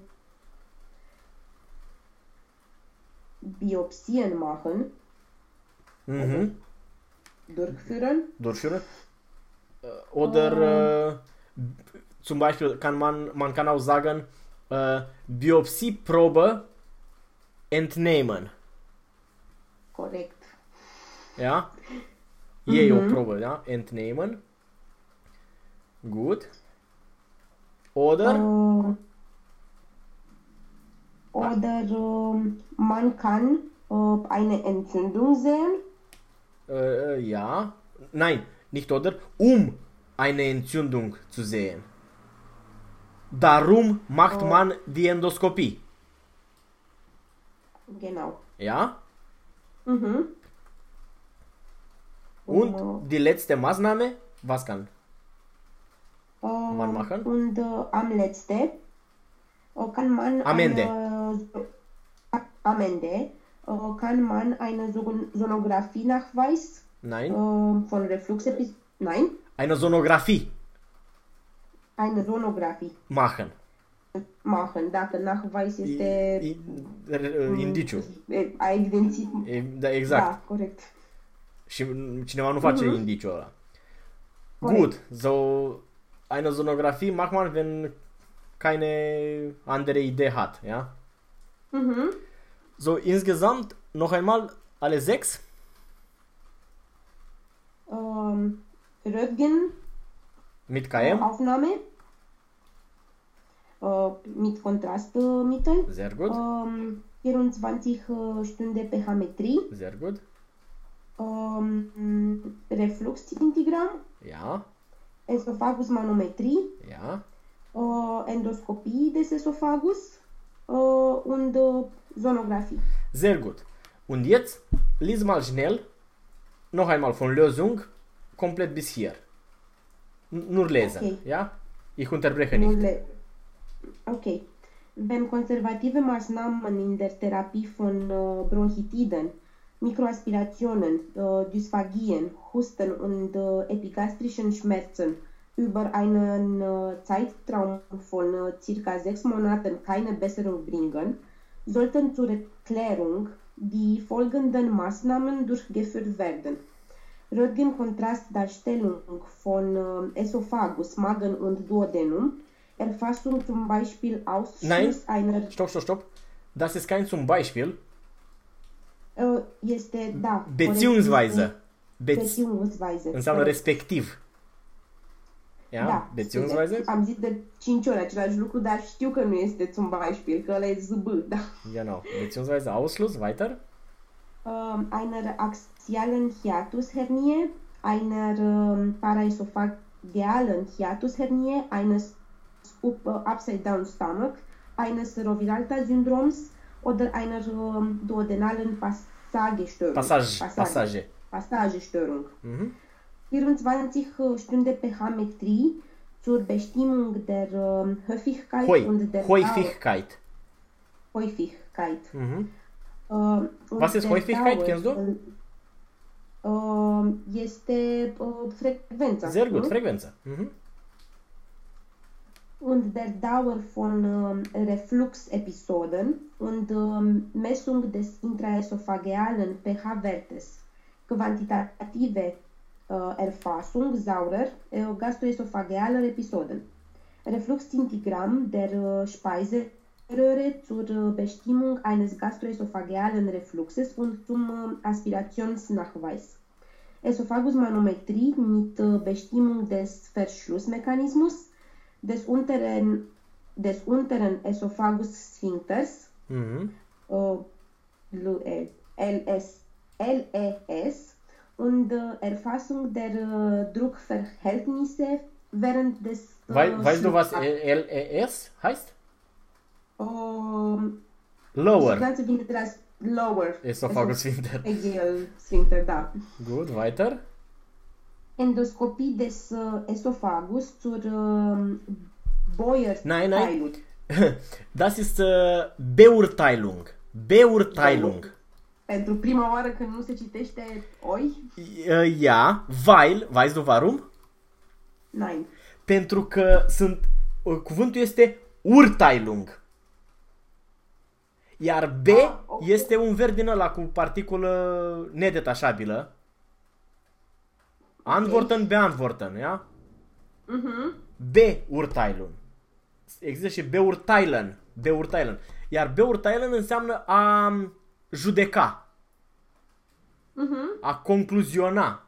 Biopsien machen. Mhm. Durchführen. Durchführen. Oder uh, äh, zum Beispiel kann man, man kann auch sagen, äh, Biopsieprobe entnehmen. Korrekt. Ja? Je mhm. o Probe, ja? Entnehmen. Gut. Oder? Uh, oder uh, man kann uh, eine Entzündung sehen. Äh, ja. Nein, nicht oder. Um eine Entzündung zu sehen. Darum macht uh. man die Endoskopie. Genau. Ja? Mhm. Und uh. die letzte Maßnahme, was kann uh, man machen? Und uh, am letzten uh, kann man am Ende. Eine, am Ende uh, kann man eine Sonographie-Nachweis Nein. Uh, von Refluxepisoden. Nein. Eine Sonographie. Eine Sonographie. Machen. machen, dacă Nachweis este... I, i, indiciu. A evidențit... E, da, exact. Da, corect. Și cineva nu face uh-huh. indiciul ăla. Corect. Gut, so eine Sonographie macht man, wenn keine andere Idee hat, ja? Mhm. So, insgesamt noch einmal alle sechs. Ähm, Röntgen. Mit K M. Aufnahme. Äh, mit Kontrastmittel. Sehr gut. Ähm, vierundzwanzig Stunden PH-Metrie. Sehr gut. Ähm, Refluxintigramm. Ja. Esophagusmanometrie. Ja. Äh, Endoskopie des Esophagus. Äh, und äh, Sonographie. Sehr gut. Und jetzt lies mal schnell noch einmal von Lösung komplett bis hier. N- nur lesen, Okay. ja? Ich unterbreche nicht. Nulle. Okay. Wenn konservative Maßnahmen in der Therapie von äh, Bronchitiden, Mikroaspirationen, äh, Dysphagien, Husten und äh, epigastrischen Schmerzen über einen äh, Zeitraum von äh, circa sechs Monaten keine Besserung bringen, sollten zur Erklärung die folgenden Maßnahmen durchgeführt werden. Röntgenkontrastdarstellung von äh, Esophagus, Magen und Duodenum, Erfassung zum Beispiel Ausschluss Nein, einer... stopp, stopp, stopp. Das ist kein zum Beispiel. Äh, este, da, Beziehungsweise. Beți- beziehungsweise. înseamnă Corect. respectiv. Ja, Da, beziehungsweise? scuze, am zis de cinci ori același lucru, dar știu că nu este zum Beispiel, că ăla e Z B, da. Genau. Beziehungsweise Ausschluss, weiter. Ähm, einer axialen Hiatushernie, einer ähm, paraesophagealen Hiatushernie, eines up, äh, Upside-Down Stomach, eines Roviralta-Syndroms oder einer ähm, duodenalen Passagestörung. Passage, Passage. Passage. Passagestörung. Mhm. vierundzwanzig Stunden PH-Metrie zur Bestimmung der ähm, Häufigkeit Hoi, und der Häufigkeit. Dauer. Häufigkeit. Mhm. Ähm, und Was ist der Häufigkeit, Dauer, kennst du? ähm, este äh, Frequenza. Sehr gut, nu? Frequență. Mhm. Und der Dauer von ähm, Refluxepisoden und ähm, Messung des intraesophagealen pH-Wertes, quantitative äh, Erfassung saurer äh, gastroesophagealer Episoden, Refluxintigramm der äh, Speiseröhre zur äh, Bestimmung eines gastroesophagealen Refluxes und zum äh, Aspirationsnachweis, Esophagusmanometrie mit äh, Bestimmung des Verschlussmechanismus, des unteren, des unteren Esophagus-Sphinkters, Mhm. äh, L S, L E S, und äh, Erfassung der äh, Druckverhältnisse während des äh, Wei- weißt du, was Schluck- L E S heißt? Ähm, Lower. Das Ganze findet als Lower Esophagus-Sphincter. Esophageal Sphincter, da. Gut, weiter. Endoskopie des äh, Esophagus zur ähm, Nein, nein. Beurteilung. Das ist äh, Beurteilung. Beurteilung. Pentru prima oară când nu se citește oi? Äh, Ja, weil, weißt du warum? Nein. Pentru că sunt, uh, cuvântul este Urteilung. Iar B Ah, ok. este un verb din ăla cu particulă nedetașabilă. Antworten, beantworten, ja? Mhm. Beurteilung. Există și beurteilen. Beurteilen. Iar beurteilen înseamnă a judeca, Mhm. a concluziona.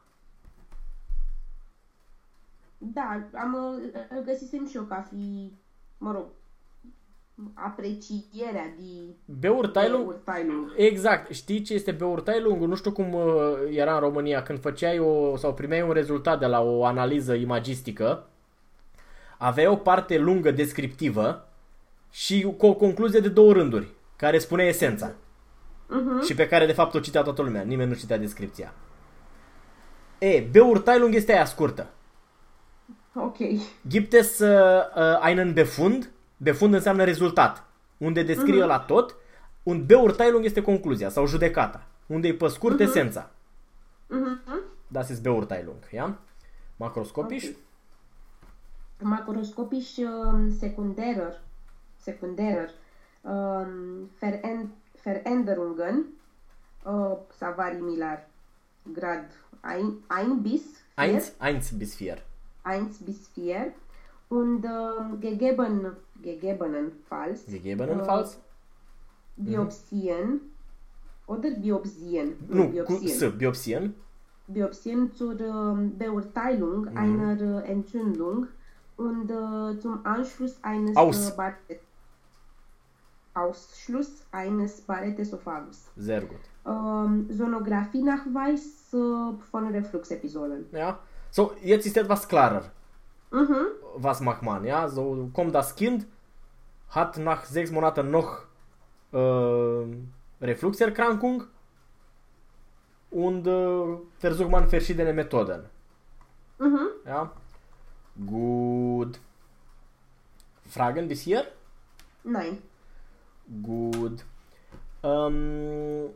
Da, am îl găsisem și eu ca fi, mă rog, aprecierea de Beurteilung. Beurteilung. Exact. Știi ce este beurteilung? Nu știu cum uh, era în România când făceai o, sau primeai un rezultat de la o analiză imagistică. Aveai o parte lungă descriptivă și cu o concluzie de două rânduri care spune esența. Mhm. Și pe care de fapt o citea toată lumea. Nimeni nu citea descripția. E, Beurteilung este aia scurtă. Ok. Gibt es uh, uh, einen Befund? Befund înseamnă rezultat. Unde descrie Mhm. la tot. Un Beurteilung este concluzia sau judecata. Unde e pe scurt Mhm. esența. Mhm. Das ist Beurteilung. Ja? Macroscopisch. Ok. Macroscopisch ähm, sekundärer sekundärer ähm, Veren Veränderungen, äh, Savari-Milar, Grad eins bis vier. eins, eins bis vier. eins bis vier. Und äh, gegeben, gegebenenfalls. Gegebenenfalls? Äh, Biopsien mhm. oder Biopsien. Nu, Biopsien. cu S, Biopsien. Biopsien zur äh, Beurteilung mhm. einer äh, Entzündung und äh, zum Anschluss eines Aus. Äh, Barret Ausschluss eines Barrett-Esophagus. Sehr gut. Ähm, Sonographie-Nachweis äh, von Refluxepisoden. Ja. So, jetzt ist etwas klarer. Mhm. Was macht man? Ja, so kommt das Kind, hat nach sechs Monaten noch äh, Refluxerkrankung und äh, versucht man verschiedene Methoden. Mhm. Ja. Gut. Fragen bis hier? Nein. Gut. Ähm,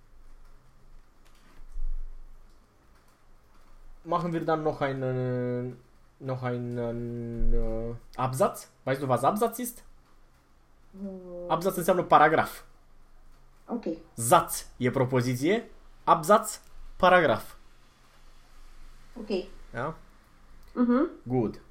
machen wir dann noch einen noch einen äh, Absatz. Weißt du, was Absatz ist? Uh, Absatz înseamnă paragraf. Ok. Satz e propoziție, absatz, paragraf. Ok. Ja? Mhm. Gut.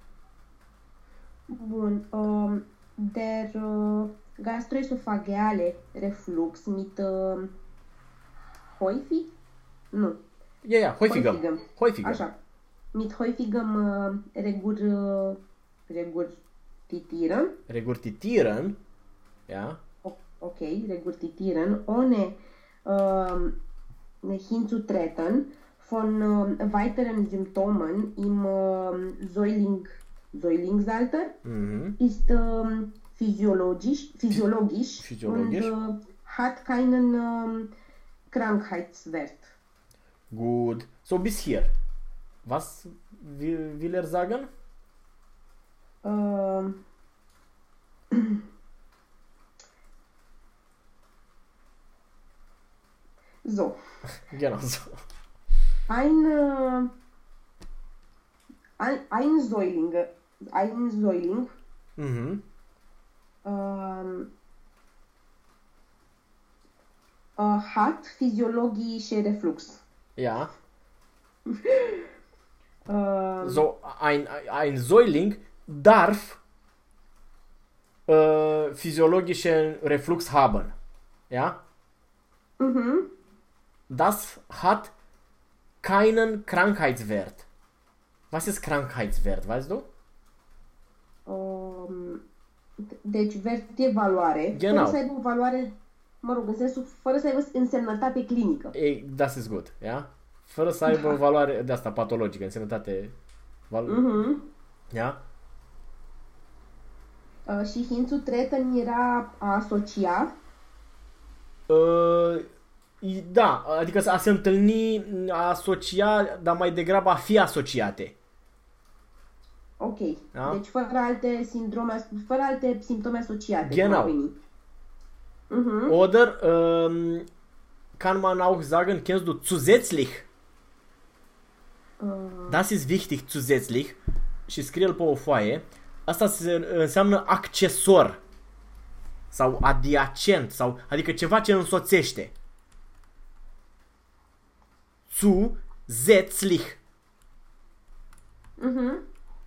Bun. Um, der uh, gastroesophageale Reflux mit uh, häufig? Nu. Ja, ja, häufiger. Häufigem. Häufiger. Așa. Mit häufigem uh, regur, uh, regurgitieren. Regurgitieren. Ja. O- ok, regurgitieren. Ohne uh, hinzutreten von uh, weiteren Symptomen im uh, Säuling, Säulingsalter Mhm. ist uh, physiologisch, physiologisch, Physiologisch. und uh, hat keinen uh, Krankheitswert. Gut. So bis hier. Was will, will er sagen? Uh, so. Genau so. Ein, äh, ein, ein Säuling, ein Säuling Mhm. ähm, äh, hat physiologische Reflux. Ja. Ähm, So, ein, ein Säuling darf äh, physiologischen Reflux haben. Ja? mhm. Das hat keinen Krankheitswert. Was ist Krankheitswert, weißt du? Um, deci vert de valoare, Genau. fără să aibă o valoare, mă rog, în sensul, fără să aibă însemnătate clinică. Ei, das ist gut, ja? Fără să aibă o valoare de asta patologică, însemnătate. Val- Mhm. Ja? Uh, și Hinzutreten era a asocia, Uh, i- da, adică a se întâlni, a asocia, dar mai degrabă a fi asociate. ok, Da. deci fără alte sindrome, fără alte simptome asociate. Genau. cum ar veni. Mhm. Oder ähm, kann man auch sagen, kennst du zusätzlich? Uh, Das ist wichtig, zusätzlich. Și scrie-l pe o foaie. Asta se, înseamnă accesor. Sau adiacent. Sau, adică ceva ce însoțește. Zusätzlich. mhm.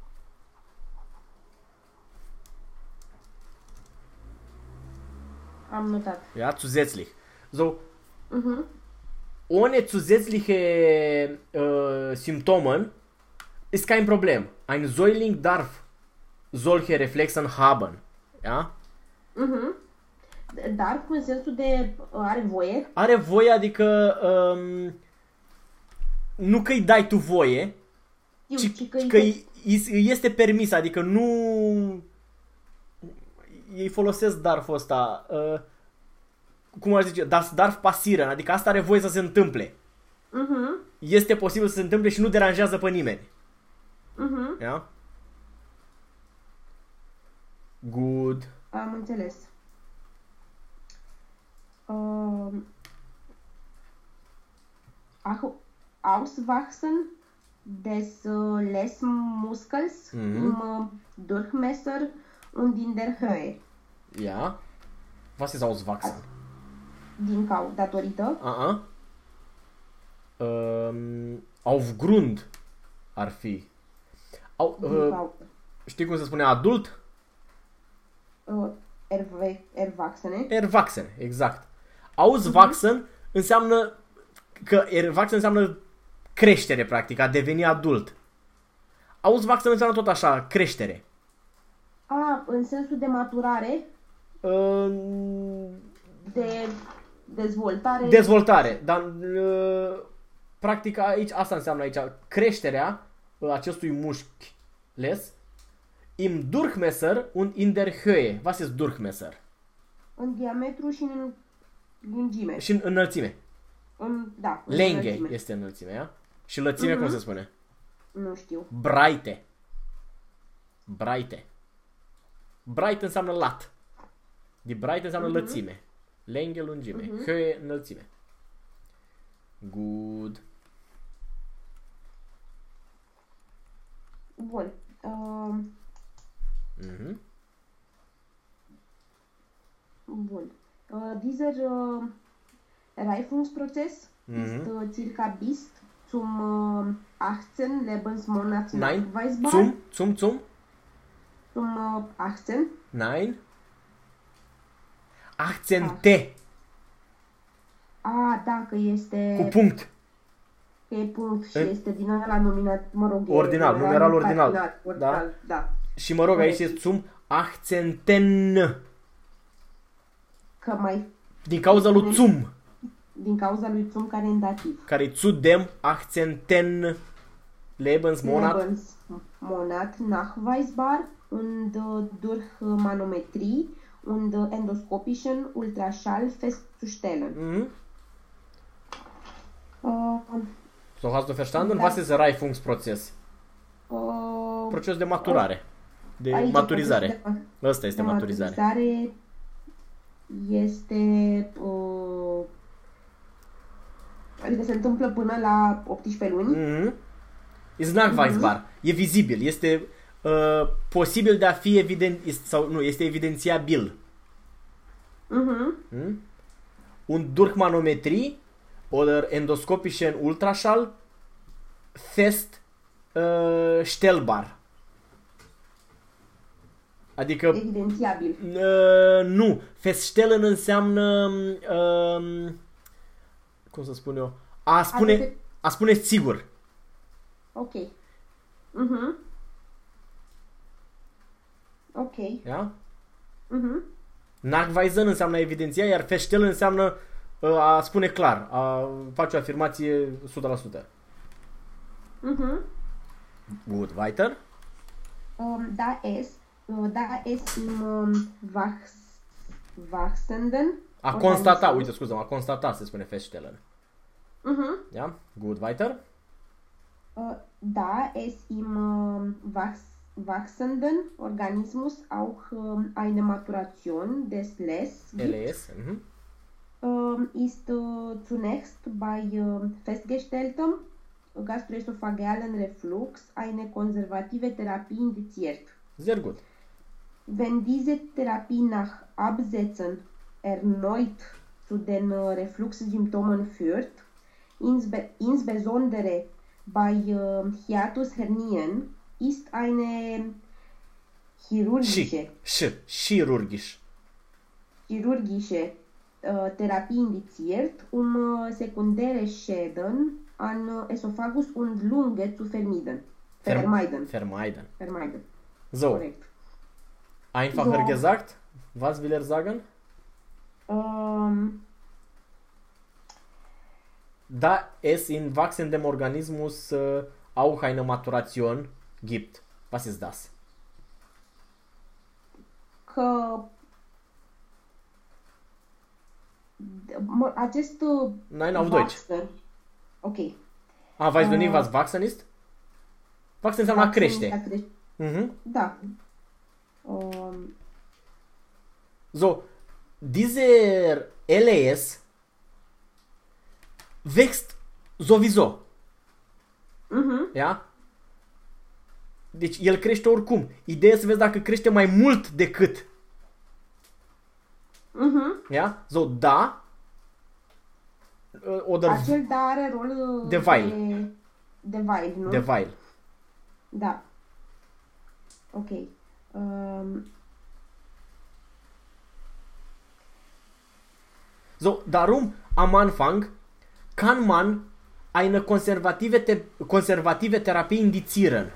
Am notat. Ja, zusätzlich. So, Mhm. ohne zusätzliche äh, Symptomen ist kein Problem. Ein Säugling darf solche Reflexen haben. Ja? Mhm. Dar cu în sensul de uh, are voie. Are voie, adică um, nu că îi dai tu voie, Știu, ci ci că, că îi- îi este permis, adică nu ei folosesc darful ăsta, uh, cum ar zice, das darf passieren, adică asta are voie să se întâmple. Mhm. Este posibil să se întâmple și nu deranjează pe nimeni. Mhm. Ja? Good. Am înțeles. Um, Au- Auswachsen des uh, Les Muskels Mhm. im uh, Durchmesser und in der Höhe. Ja. Was ist auswachsen? Din cau, datorită. Uh-uh. Um, aufgrund ar fi. Au, Din uh, cau. știi cum se spune adult? Uh, erve, ervaxene. Erwachsen, exact. Auswachsen uh-huh. înseamnă că erwachsen înseamnă creștere, practic, a deveni adult. Auswachsen înseamnă tot așa, creștere. A, în sensul de maturare, Uh, de dezvoltare. dezvoltare, dar uh, practic aici asta înseamnă aici creșterea uh, acestui mușchi les im Durchmesser und in der Höhe. Was ist Durchmesser? În diametru și în lungime. Și în înălțime. În, da, în Länge înălțime. este înălțimea, ia? Și lățime, uh-huh. cum se spune? Nu știu. Breite. Breite. Breite înseamnă lat. Die Breite înseamnă uh-huh. lățime. Länge, lungime. Uh-huh. Höhe, înălțime. Good. Bun. Uh, Mhm. bun. Uh, dieser uh, Reifungsprozess Mhm. ist uh, circa bis zum uh, achtzehn Lebensmonats Nein. nachweisbar. Zum, zum, zum. Zum uh, achtzehn. Nein. Accente. A, da, că este... Cu punct. Că e punct și În- este din ăla nominat, mă rog, e Ordinal, numeral ordinal. cardinal, ordinal, da. Și mă rog, aici e zum Accenten. Că mai, Din cauza lui zum, din cauza lui zum care e în dativ. care e zu dem Accenten Lebensmonat. Lebensmonat nachweisbar und uh, durch uh, Manometrie und uh, endoskopischen Ultraschall festzustellen. Mhm. Uh, So, hast du verstanden? Da. Was ist Reifungsprozess? uh, Proces de maturare. De aici, maturizare. procesul de- Ăsta este de maturizare. maturizare este uh, adică se întâmplă până la optsprezece luni. Mhm. Ist nachweisbar. E vizibil. Este uh, posibil de a fi evident este, sau nu, este evidențiabil. Mhm. Hm? Und durch Manometrie oder endoskopischen Ultraschall fest uh, stellbar. Adică Evidențiabil. uh, nu, feststellen înseamnă uh, cum să spun eu, a spune Adică- a spune sigur. Ok. Mhm. Ok. Ja? Mhm. Nachweisen înseamnă evidenția, iar feststellen înseamnă uh, a spune clar, a face o afirmație o sută la sută. Mhm. Gut, weiter. Um, da es, uh, da es im um, wachs, wachsenden A constata, Organismus- uite, scuză, a constata se spune feststellen. Mhm. Ja? Gut, weiter. Uh, da es im um, wachs, wachsenden Organismus auch um, eine Maturation des Less gibt, L S. Mhm. um, ist uh, zunächst bei um, festgestelltem gastroesophagealen Reflux eine konservative Therapie indiziert. Sehr gut. Wenn diese Therapie nach Absetzen erneut zu den äh, Refluxsymptomen führt, insbe insbesondere bei äh, Hiatus hernien, ist eine chirurgische, Și, și, chirurgisch. chirurgische äh, Therapie indiziert, um äh, sekundäre Schäden an äh, Esophagus und Lunge zu vermeiden. Vermeiden. Vermeiden. Vermeiden. So, Korrekt. einfacher So. gesagt, was will er sagen? Ähm, Da es in wachsendem Organismus äh, auch eine Maturation gibt. Was ist das? că mă, acest uh, Nein, auf Deutsch. Wachsen, ok. Ah, weißt du nicht, Äh, was wachsen ist? Wachsen înseamnă a Wachsen crește. este a crește. Mhm. Da. Um, So, dieser L S wächst sowieso. mhm. Ja? Deci el crește oricum. Ideea e să vezi dacă crește mai mult decât Mhm. Ja? So, da. Uh, oder Acel da are rol uh, De weil. De, de weil, nu? de weil. Da. Ok. Um, So, darum am Anfang kann man eine konservative, te konservative Therapie indizieren.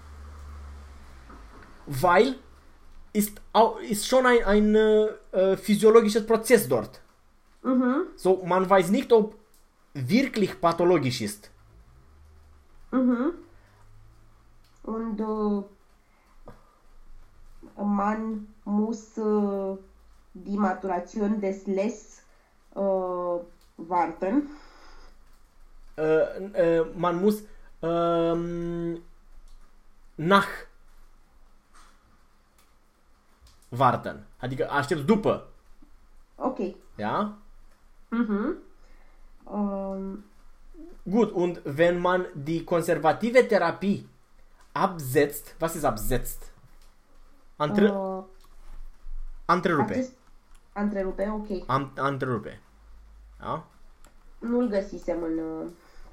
Weil ist, au ist schon ein, ein äh, physiologisches Prozess dort. mhm. So, man weiß nicht, ob wirklich pathologisch ist. Mhm. Und uh, man muss uh, die Maturation des Less uh, warten. Äh, äh, man muss ähm, nach warten. Adică aștepți după. Ok. Ja? Mhm. Um, Gut, und wenn man die konservative Therapie absetzt, was ist absetzt? Antre uh, Antrerupe. acest... Întrerupe, ok. Am Antrerupe. Da? Nu-l găsisem în... Uh...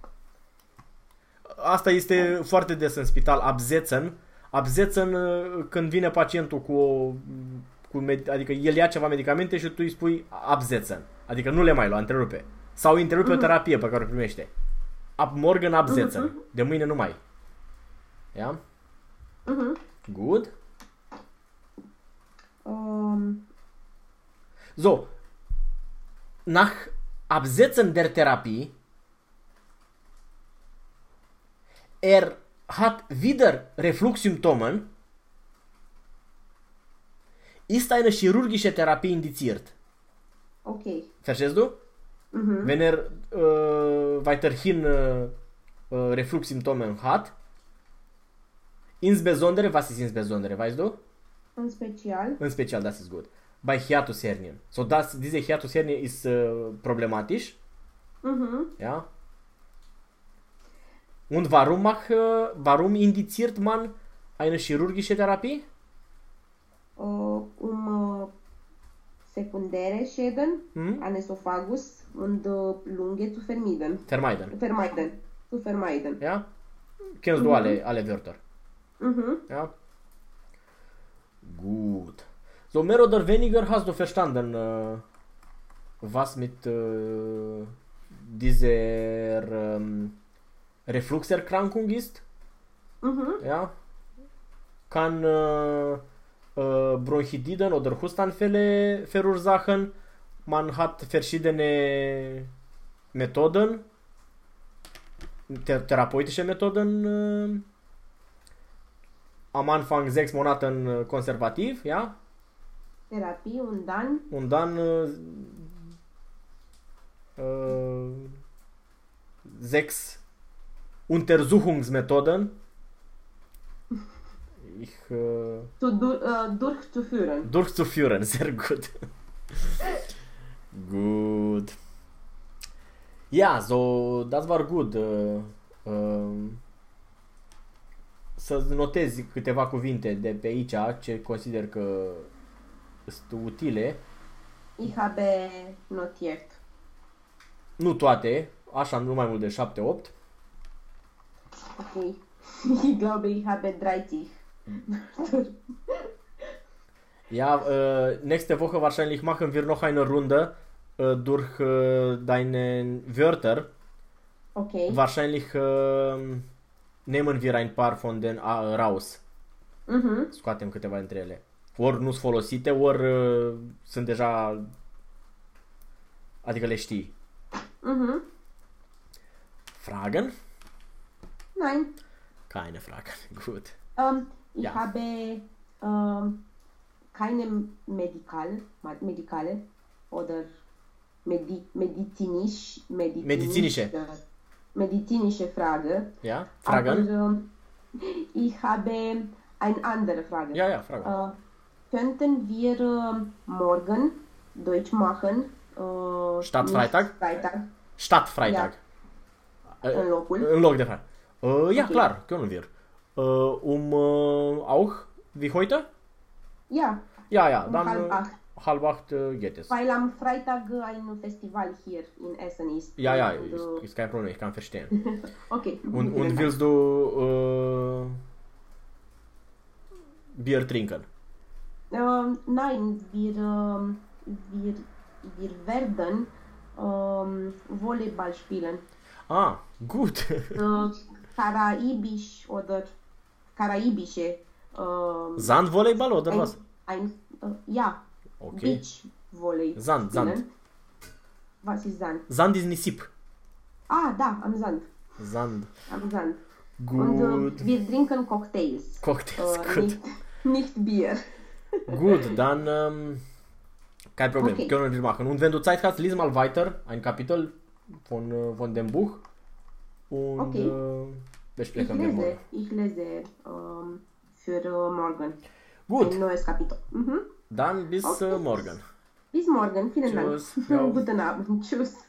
Asta este foarte des în spital, absetzen. Absetzen uh, când vine pacientul cu o... Cu med- adică el ia ceva medicamente și tu îi spui absetzen. Adică nu le mai lua, întrerupe. Sau întrerupe mm-hmm. o terapie pe care o primește. Ab morgen absetzen. Mm-hmm. De mâine nu mai. Ja? Mm-hmm. Good. Um, So, nach Absetzen der Therapie, er hat wieder Refluxsymptomen, ist eine chirurgische Therapie indiziert. ok. Verstehst du? Mhm. Wenn er äh, weiterhin äh, äh, Refluxsymptomen hat, insbesondere, was ist insbesondere, weißt du? În special. In special, das ist gut. Bei Hiatushernie. So, das, diese Hiatushernie ist äh, problematisch. Mhm. Ja. Und warum, mach, äh, warum indiziert man eine chirurgische Therapie? Uh, um uh, secundäre Schäden Mhm. an Esophagus und uh, Lunge zu vermeiden. Vermeiden. Vermeiden. Zu vermeiden. Ja? Kennst du alle, alle Wörter? Mhm. Ja? Gut. So, mehr oder weniger hast du verstanden, äh, was mit äh, dieser ähm, Refluxerkrankung ist? Mhm. Ja? Kann äh, äh, Bronchitiden oder Hustanfälle verursachen. Man hat verschiedene Methoden, th therapeutische Methoden. Äh, am Anfang sechs Monate konservativ, ja? Terapie und dann Und dann äh, äh, sechs Untersuchungsmethoden. Ich, äh, zu, du, uh, durchzuführen. durchzuführen, sehr gut. Gut. Ja, so, das war gut. Äh, äh, să notezi câteva cuvinte de pe aici ce consider că sunt utile. Ich habe notiert. Nu toate, așa nu mai mult de șapte opt. Ok. Ich glaube, ich habe dreißig. Ja, äh, nächste Woche wahrscheinlich machen wir noch eine Runde äh, durch äh, deine Wörter. Ok. Wahrscheinlich äh, nehmen wir ein paar von den äh, raus. Mhm. Scoatem câteva dintre ele. Ori nu sunt folosite, ori uh, sunt deja... Adică le știi. Mhm. Fragen? Nein. Keine Fragen. Gut. Um, ich Ja. habe um, keine Medikal, Medikale oder Medi medizinisch, medizinisch, Medizinische. medizinische Frage. Ja? Fragen? Aber um, ich habe eine andere Frage. Ja, ja, Fragen. Uh, könnten wir uh, morgen Deutsch machen? Uh, Statt nicht Freitag? Freitag Statt Freitag. Äh, în locul. În loc de Freitag. Äh, ja, Okay. klar, können wir. Äh, um äh, auch wie heute? Ja, Ja, ja, um dann halb äh, acht. Halbacht äh, geht es. Weil am Freitag ein Festival hier in Essen ist. Ja, ja, Und, ist, äh, ist kein Problem, ich kann verstehen. okay. Und, und willst du äh, Bier trinken? Ähm, nein, wir, ähm, wir, wir werden ähm, Volleyball spielen. Ah, gut. Äh, karaibisch oder karaibische. Ähm, Sandvolleyball oder ein, was? Ein, äh, ja, Okay. Beachvolley. Sand, spielen. Sand. Was ist Sand? Sand ist nisip. Ah, da, am Sand. Sand. Am Sand. Gut. Und äh, wir trinken Cocktails. Cocktails, Äh, gut. nicht, nicht Bier. Gut, dann ähm, kein Problem, Okay. können wir machen. Und wenn du Zeit hast, lies mal weiter ein Kapitel von, äh, von dem Buch und Okay. äh, Ich besprechen wir lese, morgen. ich lese ähm, für äh, morgen Gut, ein neues Kapitel. Mhm. dann bis Okay. äh, morgen. Bis morgen, vielen Tschüss. Dank. Ja. Guten Abend, tschüss.